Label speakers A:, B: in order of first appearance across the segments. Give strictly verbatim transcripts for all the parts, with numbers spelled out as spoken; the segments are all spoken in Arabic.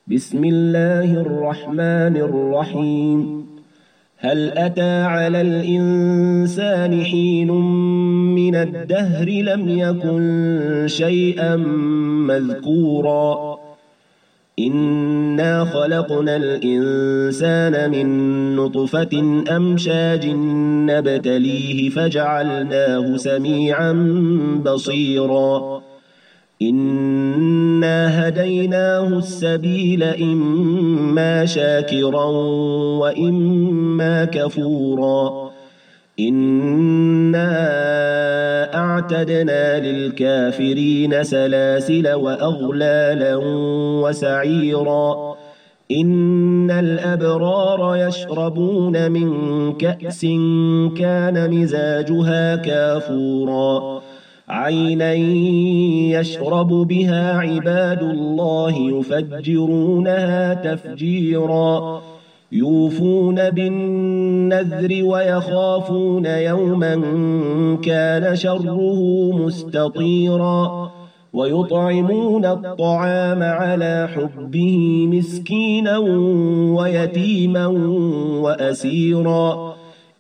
A: بسم الله الرحمن الرحيم. هل أتى على الإنسان حين من الدهر لم يكن شيئا مذكورا إنا خلقنا الإنسان من نطفة أمشاج نبتليه فجعلناه سميعا بصيرا إنا هديناه السبيل إما شاكرا وإما كفورا إنا أعتدنا للكافرين سلاسل وأغلالا وسعيرا إن الأبرار يشربون من كأس كان مزاجها كافورا عينا يشرب بها عباد الله يفجرونها تفجيرا يوفون بالنذر ويخافون يوما كان شره مستطيرا ويطعمون الطعام على حبه مسكينا ويتيما وأسيرا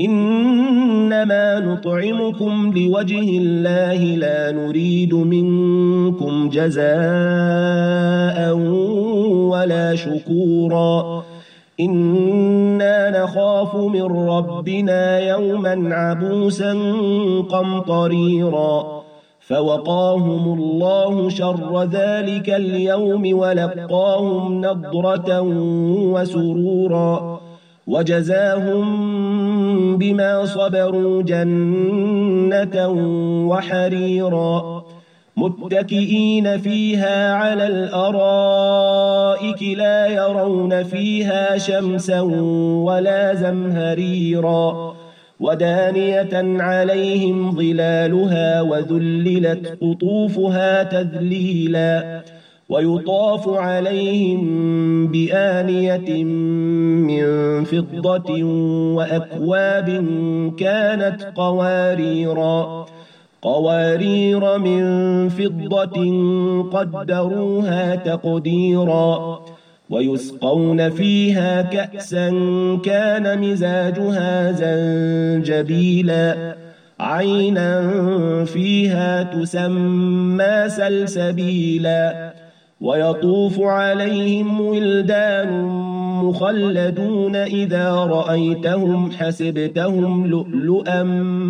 A: إنما نطعمكم لوجه الله لا نريد منكم جزاء ولا شكورا إنا نخاف من ربنا يوما عبوسا قمطريرا فوقاهم الله شر ذلك اليوم ولقاهم نضرة وسرورا وجزاهم بما صبروا جنة وحريرا متكئين فيها على الأرائك لا يرون فيها شمسا ولا زمهريرا ودانية عليهم ظلالها وذللت قطوفها تذليلا ويطاف عليهم بآنية من فضة وأكواب كانت قواريرا قوارير من فضة قدروها تقديرا ويسقون فيها كأسا كان مزاجها زنجبيلا عينا فيها تسمى سلسبيلا ويطوف عليهم ولدان مخلدون إذا رأيتهم حسبتهم لؤلؤا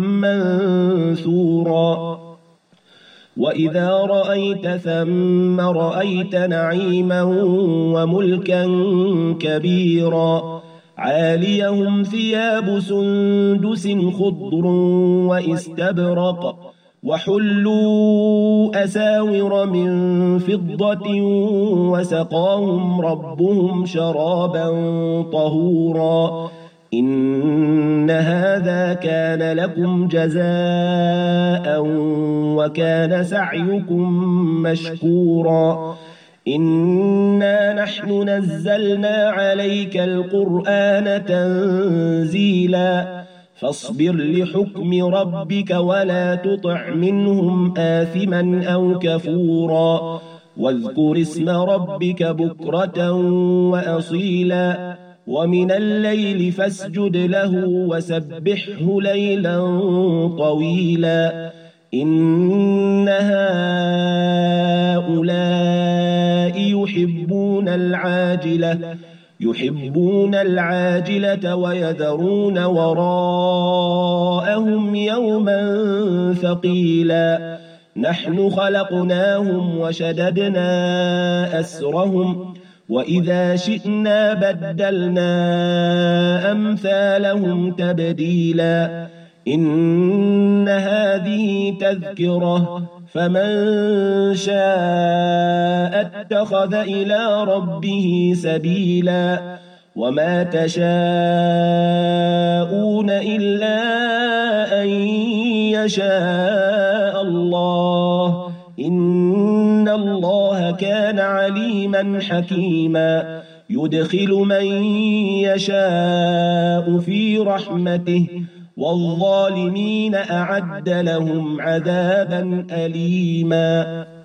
A: منثورا وإذا رأيت ثم رأيت نعيما وملكا كبيرا عاليهم ثياب سندس خضر واستبرق وحلوا أساور من فضة وسقاهم ربهم شرابا طهورا إن هذا كان لكم جزاء وكان سعيكم مشكورا إنا نحن نزلنا عليك القرآن تنزيلا فاصبر لحكم ربك ولا تطع منهم آثما أو كفورا واذكر اسم ربك بكرة وأصيلا ومن الليل فاسجد له وسبحه ليلا طويلا إن هؤلاء يحبون العاجلة يحبون العاجلة ويذرون وراءهم يوما ثقيلا نحن خلقناهم وشددنا أسرهم وإذا شئنا بدلنا أمثالهم تبديلا إن هذه تذكرة فمن شاء اتخذ إلى ربه سبيلا وما تشاءون إلا أن يشاء الله إن الله كان عليما حكيما يدخل من يشاء في رحمته والظالمين أعد لهم عذابا أليما.